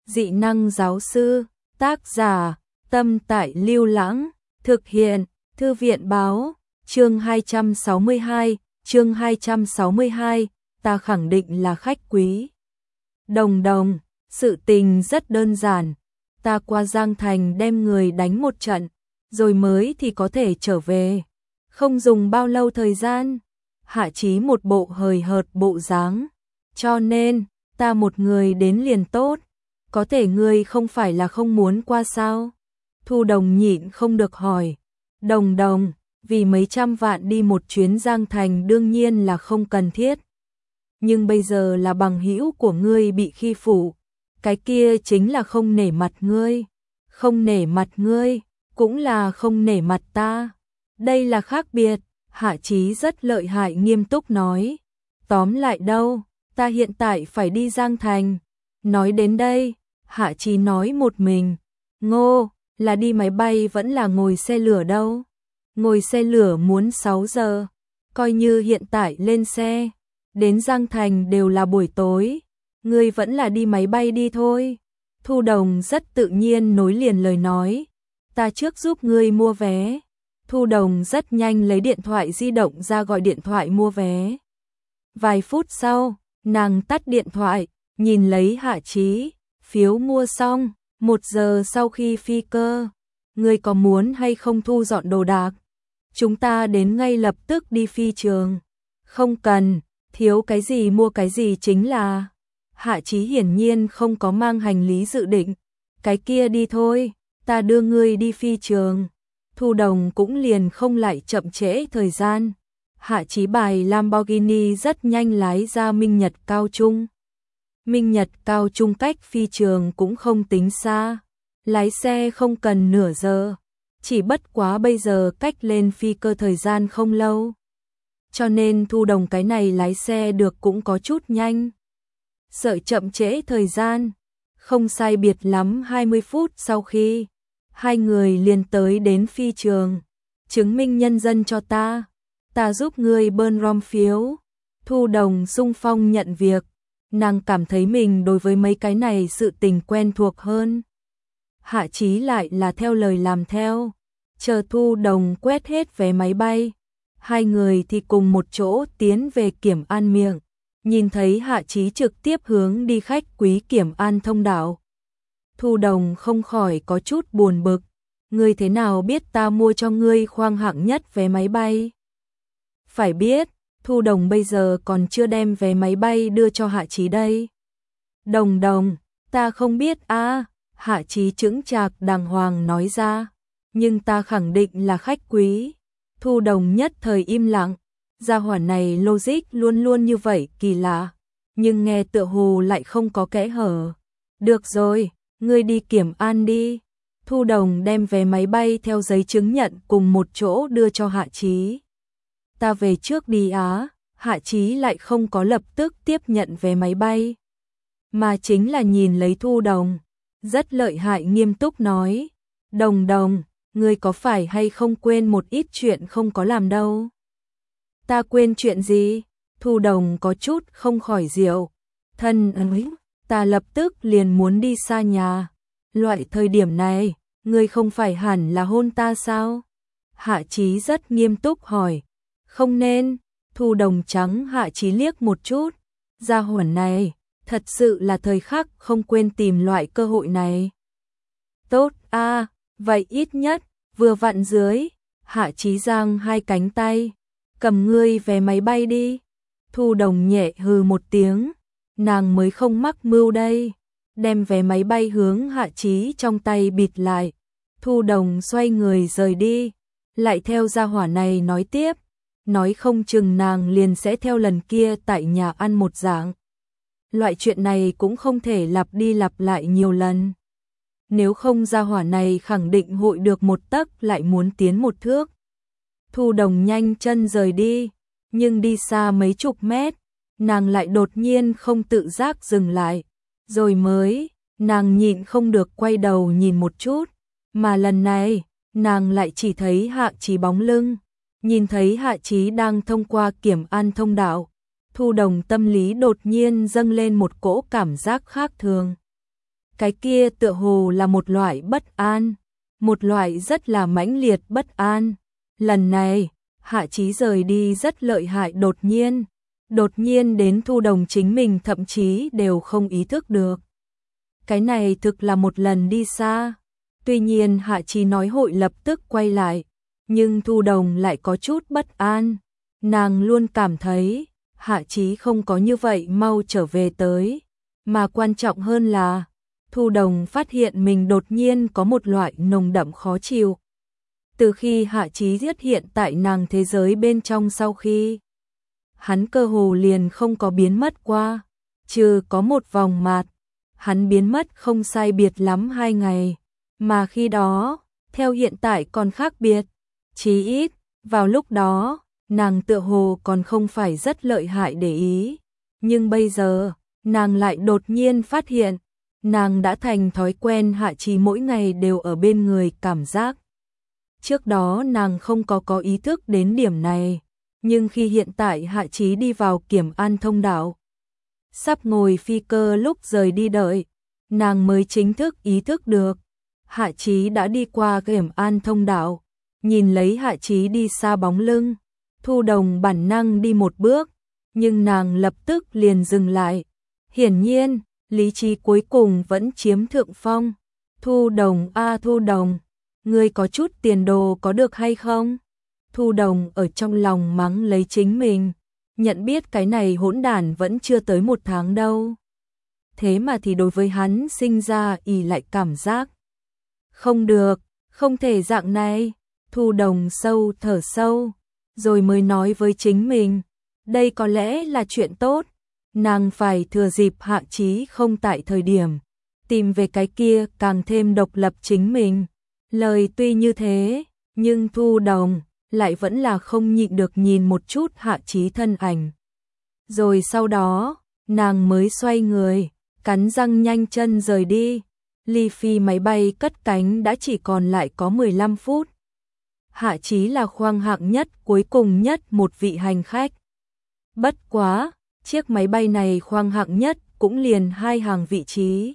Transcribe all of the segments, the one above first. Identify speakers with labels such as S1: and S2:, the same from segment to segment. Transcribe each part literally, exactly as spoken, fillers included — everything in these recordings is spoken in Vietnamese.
S1: Dị năng giáo sư, tác giả, Tâm Tại Lưu Lãng, thực hiện, Thư viện báo, chương hai trăm sáu mươi hai, chương hai trăm sáu mươi hai, ta khẳng định là khách quý. Đồng đồng, sự tình rất đơn giản, ta qua Giang Thành đem người đánh một trận, rồi mới thì có thể trở về. Không dùng bao lâu thời gian. Hạ Chí một bộ hời hợt bộ dáng, cho nên, ta một người đến liền tốt, có thể ngươi không phải là không muốn qua sao? Thu Đồng nhịn không được hỏi, Đồng Đồng, vì mấy trăm vạn đi một chuyến Giang Thành đương nhiên là không cần thiết. Nhưng bây giờ là bằng hữu của ngươi bị khi phụ, cái kia chính là không nể mặt ngươi, không nể mặt ngươi, cũng là không nể mặt ta. Đây là khác biệt. Hạ Chí rất lợi hại nghiêm túc nói, tóm lại đâu, ta hiện tại phải đi Giang Thành. Nói đến đây, Hạ Chí nói một mình, Ngô, là đi máy bay vẫn là ngồi xe lửa đâu? Ngồi xe lửa muốn sáu giờ, coi như hiện tại lên xe, đến Giang Thành đều là buổi tối, ngươi vẫn là đi máy bay đi thôi. Thu Đồng rất tự nhiên nối liền lời nói, ta trước giúp ngươi mua vé. Thu Đồng rất nhanh lấy điện thoại di động ra gọi điện thoại mua vé. Vài phút sau, nàng tắt điện thoại, nhìn lấy Hạ Chí, phiếu mua xong, một giờ sau khi phi cơ. Ngươi có muốn hay không thu dọn đồ đạc? Chúng ta đến ngay lập tức đi phi trường. Không cần, thiếu cái gì mua cái gì chính là. Hạ Chí hiển nhiên không có mang hành lý dự định. Cái kia đi thôi, ta đưa ngươi đi phi trường. Thu Đồng cũng liền không lại chậm trễ thời gian. Hạ Chí bài Lamborghini rất nhanh lái ra Minh Nhật Cao Trung. Minh Nhật Cao Trung cách phi trường cũng không tính xa, lái xe không cần nửa giờ, chỉ bất quá bây giờ cách lên phi cơ thời gian không lâu. Cho nên Thu Đồng cái này lái xe được cũng có chút nhanh. Sợ chậm trễ thời gian, không sai biệt lắm hai mươi phút sau khi hai người liền tới đến phi trường. Chứng minh nhân dân cho ta, ta giúp ngươi bơn rom phiếu. Thu Đồng xung phong nhận việc, nàng cảm thấy mình đối với mấy cái này sự tình quen thuộc hơn. Hạ Chí lại là theo lời làm theo, chờ Thu Đồng quét hết vé máy bay, hai người thì cùng một chỗ tiến về Kiểm An miệng. Nhìn thấy Hạ Chí trực tiếp hướng đi khách quý Kiểm An thông đạo, Thu Đồng không khỏi có chút buồn bực, ngươi thế nào biết ta mua cho ngươi khoang hạng nhất vé máy bay? Phải biết, Thu Đồng bây giờ còn chưa đem vé máy bay đưa cho Hạ Chí đây. Đồng Đồng, ta không biết a. À, Hạ Chí chững chạc đàng hoàng nói ra, nhưng ta khẳng định là khách quý. Thu Đồng nhất thời im lặng, gia hỏa này logic luôn luôn như vậy kỳ lạ, nhưng nghe tựa hồ lại không có kẽ hở. Được rồi, ngươi đi Kiểm An đi. Thu Đồng đem vé máy bay theo giấy chứng nhận cùng một chỗ đưa cho Hạ Chí. Ta về trước đi á. Hạ Chí lại không có lập tức tiếp nhận vé máy bay, mà chính là nhìn lấy Thu Đồng, rất lợi hại nghiêm túc nói, Đồng Đồng, ngươi có phải hay không quên một ít chuyện không có làm đâu? Ta quên chuyện gì? Thu Đồng có chút không khỏi diệu. Thân ơi, ta lập tức liền muốn đi xa nhà. Loại thời điểm này, ngươi không phải hẳn là hôn ta sao? Hạ Chí rất nghiêm túc hỏi. Không nên. Thu Đồng trắng Hạ Chí liếc một chút. Gia hỏa này, thật sự là thời khắc không quên tìm loại cơ hội này. Tốt a, à, vậy ít nhất, vừa vặn dưới. Hạ Chí giang hai cánh tay. Cầm ngươi vé máy bay đi. Thu Đồng nhẹ hừ một tiếng, nàng mới không mắc mưu đây. Đem vé máy bay hướng Hạ Chí trong tay bịt lại. Thu Đồng xoay người rời đi, lại theo gia hỏa này nói tiếp, nói không chừng nàng liền sẽ theo lần kia tại nhà ăn một dạng. Loại chuyện này cũng không thể lặp đi lặp lại nhiều lần. Nếu không gia hỏa này khẳng định hội được một tấc lại muốn tiến một thước. Thu Đồng nhanh chân rời đi, nhưng đi xa mấy chục mét, nàng lại đột nhiên không tự giác dừng lại, rồi mới, nàng nhịn không được quay đầu nhìn một chút, mà lần này, nàng lại chỉ thấy Hạ Chí bóng lưng, nhìn thấy Hạ Chí đang thông qua Kiểm An thông đạo. Thu Đồng tâm lý đột nhiên dâng lên một cỗ cảm giác khác thường. Cái kia tựa hồ là một loại bất an, một loại rất là mãnh liệt bất an. Lần này, Hạ Chí rời đi rất lợi hại đột nhiên, đột nhiên đến Thu Đồng chính mình thậm chí đều không ý thức được. Cái này thực là một lần đi xa. Tuy nhiên Hạ Chí nói hội lập tức quay lại, nhưng Thu Đồng lại có chút bất an. Nàng luôn cảm thấy Hạ Chí không có như vậy mau trở về tới, mà quan trọng hơn là Thu Đồng phát hiện mình đột nhiên có một loại nồng đậm khó chịu. Từ khi Hạ Chí xuất hiện tại nàng thế giới bên trong sau khi, hắn cơ hồ liền không có biến mất qua, trừ có một vòng mạt, hắn biến mất không sai biệt lắm hai ngày, mà khi đó, theo hiện tại còn khác biệt, chí ít, vào lúc đó, nàng tựa hồ còn không phải rất lợi hại để ý, nhưng bây giờ, nàng lại đột nhiên phát hiện, nàng đã thành thói quen Hạ Chí mỗi ngày đều ở bên người cảm giác. Trước đó nàng không có có ý thức đến điểm này, nhưng khi hiện tại Hạ Chí đi vào Kiểm An thông đạo, sắp ngồi phi cơ lúc rời đi đợi, nàng mới chính thức ý thức được. Hạ Chí đã đi qua Kiểm An thông đạo, nhìn lấy Hạ Chí đi xa bóng lưng, Thu Đồng bản năng đi một bước, nhưng nàng lập tức liền dừng lại. Hiển nhiên, lý trí cuối cùng vẫn chiếm thượng phong. Thu Đồng a à, Thu Đồng, ngươi có chút tiền đồ có được hay không? Thu Đồng ở trong lòng mắng lấy chính mình, nhận biết cái này hỗn đản vẫn chưa tới một tháng đâu. Thế mà thì đối với hắn sinh ra ỉ lại cảm giác. Không được, không thể dạng này. Thu Đồng sâu thở sâu, rồi mới nói với chính mình, đây có lẽ là chuyện tốt. Nàng phải thừa dịp Hạ Chí không tại thời điểm, tìm về cái kia càng thêm độc lập chính mình. Lời tuy như thế, nhưng Thu Đồng lại vẫn là không nhịn được nhìn một chút Hạ Chí thân ảnh. Rồi sau đó, nàng mới xoay người, cắn răng nhanh chân rời đi. Ly phi máy bay cất cánh đã chỉ còn lại có mười lăm phút. Hạ Chí là khoang hạng nhất cuối cùng nhất một vị hành khách. Bất quá, chiếc máy bay này khoang hạng nhất cũng liền hai hàng vị trí.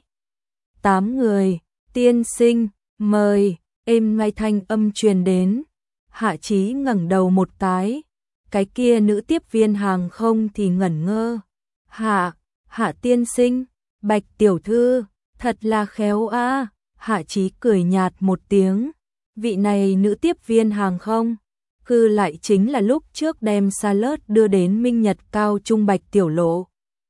S1: Tám người, tiên sinh, mời, êm ngay thanh âm truyền đến. Hạ Chí ngẩng đầu một cái, cái kia nữ tiếp viên hàng không thì ngẩn ngơ. Hạ, Hạ tiên sinh, Bạch tiểu thư, thật là khéo a. Hạ Chí cười nhạt một tiếng, vị này nữ tiếp viên hàng không, cư lại chính là lúc trước đem salad đưa đến Minh Nhật Cao Trung Bạch Tiểu Lộ.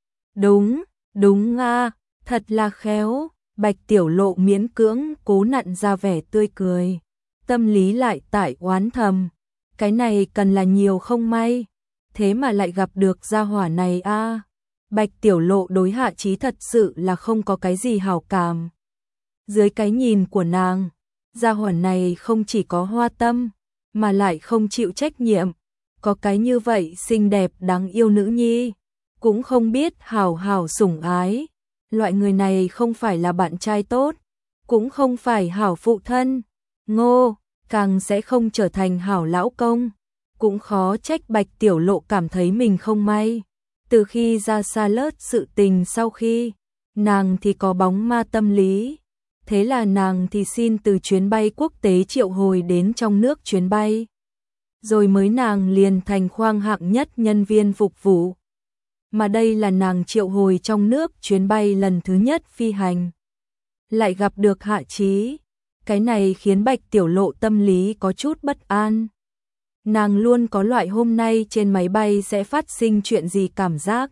S1: Đúng, đúng a, thật là khéo. Bạch Tiểu Lộ miễn cưỡng cố nặn ra vẻ tươi cười, tâm lý lại tại oán thầm, cái này cần là nhiều không may, thế mà lại gặp được gia hỏa này a. Bạch Tiểu Lộ đối Hạ Chí thật sự là không có cái gì hảo cảm. Dưới cái nhìn của nàng, gia hỏa này không chỉ có hoa tâm, mà lại không chịu trách nhiệm, có cái như vậy xinh đẹp đáng yêu nữ nhi, cũng không biết hảo hảo sủng ái. Loại người này không phải là bạn trai tốt, cũng không phải hảo phụ thân, ngô, càng sẽ không trở thành hảo lão công, cũng khó trách Bạch Tiểu Lộ cảm thấy mình không may. Từ khi ra salad sự tình sau khi, nàng thì có bóng ma tâm lý, thế là nàng thì xin từ chuyến bay quốc tế triệu hồi đến trong nước chuyến bay. Rồi mới nàng liền thành khoang hạng nhất nhân viên phục vụ. Mà đây là nàng triệu hồi trong nước chuyến bay lần thứ nhất phi hành. Lại gặp được Hạ Chí, cái này khiến Bạch Tiểu Lộ tâm lý có chút bất an. Nàng luôn có loại hôm nay trên máy bay sẽ phát sinh chuyện gì cảm giác.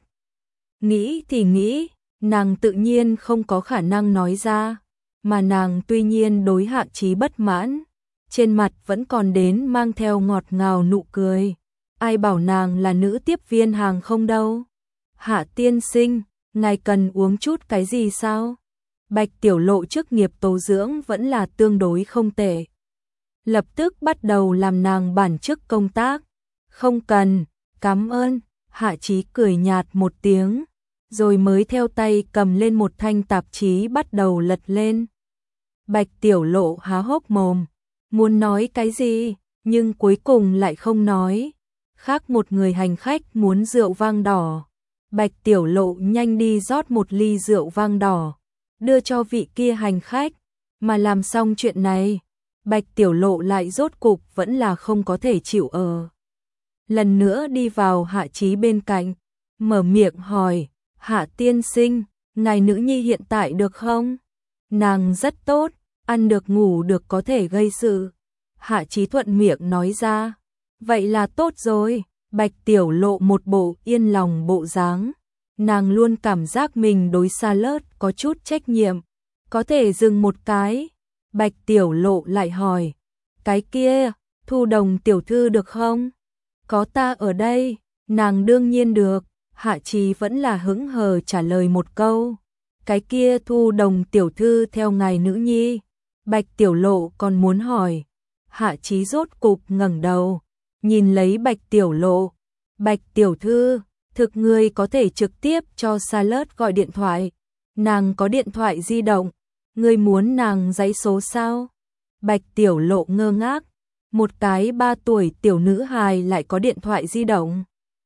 S1: Nghĩ thì nghĩ, nàng tự nhiên không có khả năng nói ra, mà nàng tuy nhiên đối Hạ Chí bất mãn, trên mặt vẫn còn đến mang theo ngọt ngào nụ cười. Ai bảo nàng là nữ tiếp viên hàng không đâu. Hạ tiên sinh, ngài cần uống chút cái gì sao? Bạch Tiểu Lộ chức nghiệp tố dưỡng vẫn là tương đối không tệ. Lập tức bắt đầu làm nàng bản chức công tác. Không cần, cảm ơn. Hạ Chí cười nhạt một tiếng, rồi mới theo tay cầm lên một thanh tạp chí bắt đầu lật lên. Bạch Tiểu Lộ há hốc mồm, muốn nói cái gì, nhưng cuối cùng lại không nói. Khác một người hành khách muốn rượu vang đỏ. Bạch Tiểu Lộ nhanh đi rót một ly rượu vang đỏ, đưa cho vị kia hành khách, mà làm xong chuyện này, Bạch Tiểu Lộ lại rốt cục vẫn là không có thể chịu ở. Lần nữa đi vào Hạ Chí bên cạnh, mở miệng hỏi, Hạ tiên sinh, ngài nữ nhi hiện tại được không? Nàng rất tốt, ăn được ngủ được có thể gây sự. Hạ Chí thuận miệng nói ra, vậy là tốt rồi. Bạch Tiểu Lộ một bộ yên lòng bộ dáng, nàng luôn cảm giác mình đối Salad có chút trách nhiệm, có thể dừng một cái. Bạch Tiểu Lộ lại hỏi, cái kia, Thu Đồng tiểu thư được không? Có ta ở đây, nàng đương nhiên được. Hạ Chí vẫn là hững hờ trả lời một câu, cái kia Thu Đồng tiểu thư theo ngài nữ nhi. Bạch Tiểu Lộ còn muốn hỏi, Hạ Chí rốt cục ngẩng đầu, nhìn lấy Bạch Tiểu Lộ, Bạch tiểu thư, thực ngươi có thể trực tiếp cho Salad gọi điện thoại, nàng có điện thoại di động, ngươi muốn nàng dãy số sao? Bạch Tiểu Lộ ngơ ngác, một cái ba tuổi tiểu nữ hài lại có điện thoại di động.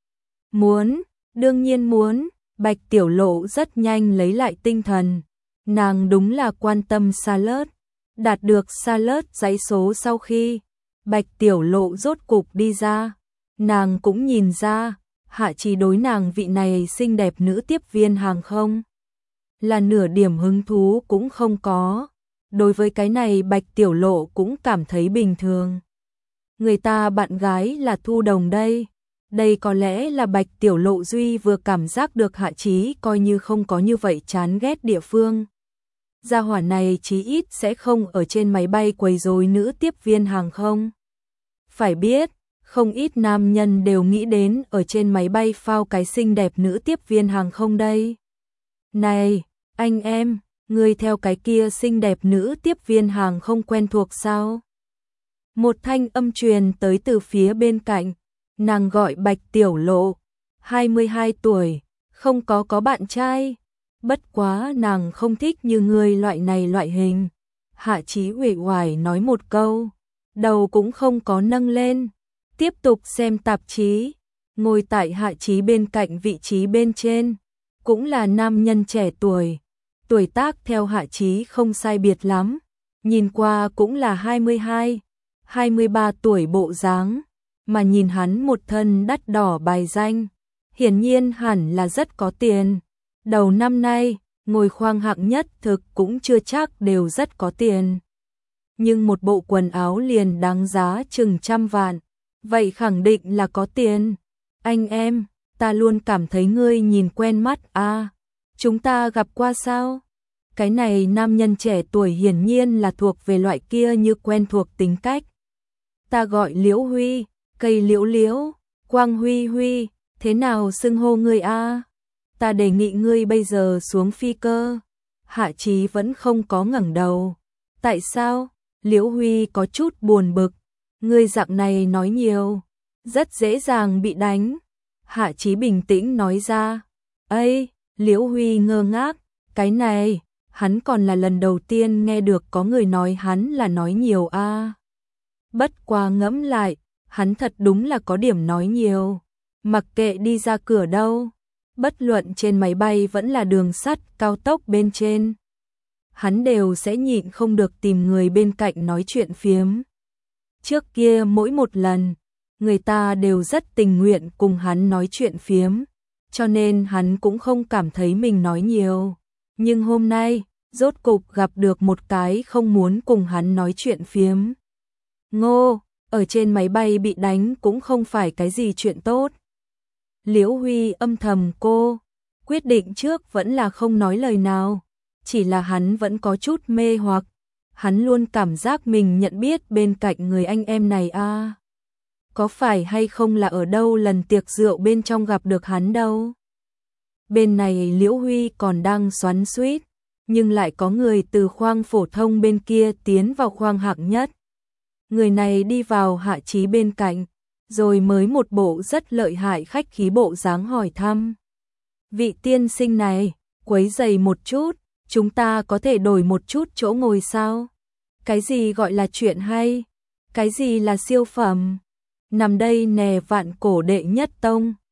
S1: Muốn, đương nhiên muốn. Bạch Tiểu Lộ rất nhanh lấy lại tinh thần, nàng đúng là quan tâm Salad. Đạt được Salad dãy số sau khi Bạch Tiểu Lộ rốt cục đi ra, nàng cũng nhìn ra, Hạ Chí đối nàng vị này xinh đẹp nữ tiếp viên hàng không là nửa điểm hứng thú cũng không có. Đối với cái này Bạch Tiểu Lộ cũng cảm thấy bình thường. Người ta bạn gái là Thu Đồng đây. Đây có lẽ là Bạch Tiểu Lộ duy vừa cảm giác được Hạ Chí coi như không có như vậy chán ghét địa phương. Gia hỏa này chí ít sẽ không ở trên máy bay quấy rối nữ tiếp viên hàng không. Phải biết, không ít nam nhân đều nghĩ đến ở trên máy bay phao cái xinh đẹp nữ tiếp viên hàng không đây. Này, anh em, ngươi theo cái kia xinh đẹp nữ tiếp viên hàng không quen thuộc sao? Một thanh âm truyền tới từ phía bên cạnh, nàng gọi Bạch Tiểu Lộ, hai mươi hai tuổi, không có có bạn trai. Bất quá nàng không thích như ngươi loại này loại hình. Hạ Chí uể oải nói một câu, đầu cũng không có nâng lên, tiếp tục xem tạp chí. Ngồi tại Hạ Chí bên cạnh vị trí bên trên, cũng là nam nhân trẻ tuổi, tuổi tác theo Hạ Chí không sai biệt lắm, nhìn qua cũng là hai mươi hai, hai mươi ba tuổi bộ dáng, mà nhìn hắn một thân đắt đỏ bài danh, hiển nhiên hẳn là rất có tiền. Đầu năm nay, ngồi khoang hạng nhất thực cũng chưa chắc đều rất có tiền. Nhưng một bộ quần áo liền đáng giá chừng trăm vạn, vậy khẳng định là có tiền. Anh em, ta luôn cảm thấy ngươi nhìn quen mắt à, chúng ta gặp qua sao? Cái này nam nhân trẻ tuổi hiển nhiên là thuộc về loại kia như quen thuộc tính cách. Ta gọi Liễu Huy, cây liễu liễu, Quang Huy Huy, thế nào xưng hô ngươi a? Ta đề nghị ngươi bây giờ xuống phi cơ. Hạ Chí vẫn không có ngẩng đầu. Tại sao? Liễu Huy có chút buồn bực. Ngươi dạng này nói nhiều, rất dễ dàng bị đánh. Hạ Chí bình tĩnh nói ra. Ây, Liễu Huy ngơ ngác, cái này, hắn còn là lần đầu tiên nghe được có người nói hắn là nói nhiều a. À. Bất quá ngẫm lại, hắn thật đúng là có điểm nói nhiều. Mặc kệ đi ra cửa đâu, bất luận trên máy bay vẫn là đường sắt, cao tốc bên trên, hắn đều sẽ nhịn không được tìm người bên cạnh nói chuyện phiếm. Trước kia mỗi một lần, người ta đều rất tình nguyện cùng hắn nói chuyện phiếm, cho nên hắn cũng không cảm thấy mình nói nhiều. Nhưng hôm nay, rốt cục gặp được một cái không muốn cùng hắn nói chuyện phiếm. Ngô, ở trên máy bay bị đánh cũng không phải cái gì chuyện tốt. Liễu Huy âm thầm cô, quyết định trước vẫn là không nói lời nào, chỉ là hắn vẫn có chút mê hoặc, hắn luôn cảm giác mình nhận biết bên cạnh người anh em này a. À. Có phải hay không là ở đâu lần tiệc rượu bên trong gặp được hắn đâu. Bên này Liễu Huy còn đang xoắn xuýt, nhưng lại có người từ khoang phổ thông bên kia tiến vào khoang hạng nhất. Người này đi vào Hạ Chí bên cạnh, rồi mới một bộ rất lợi hại khách khí bộ dáng hỏi thăm. Vị tiên sinh này, quấy rầy một chút, chúng ta có thể đổi một chút chỗ ngồi sao? Cái gì gọi là chuyện hay? Cái gì là siêu phẩm? Nằm đây nè vạn cổ đệ nhất tông.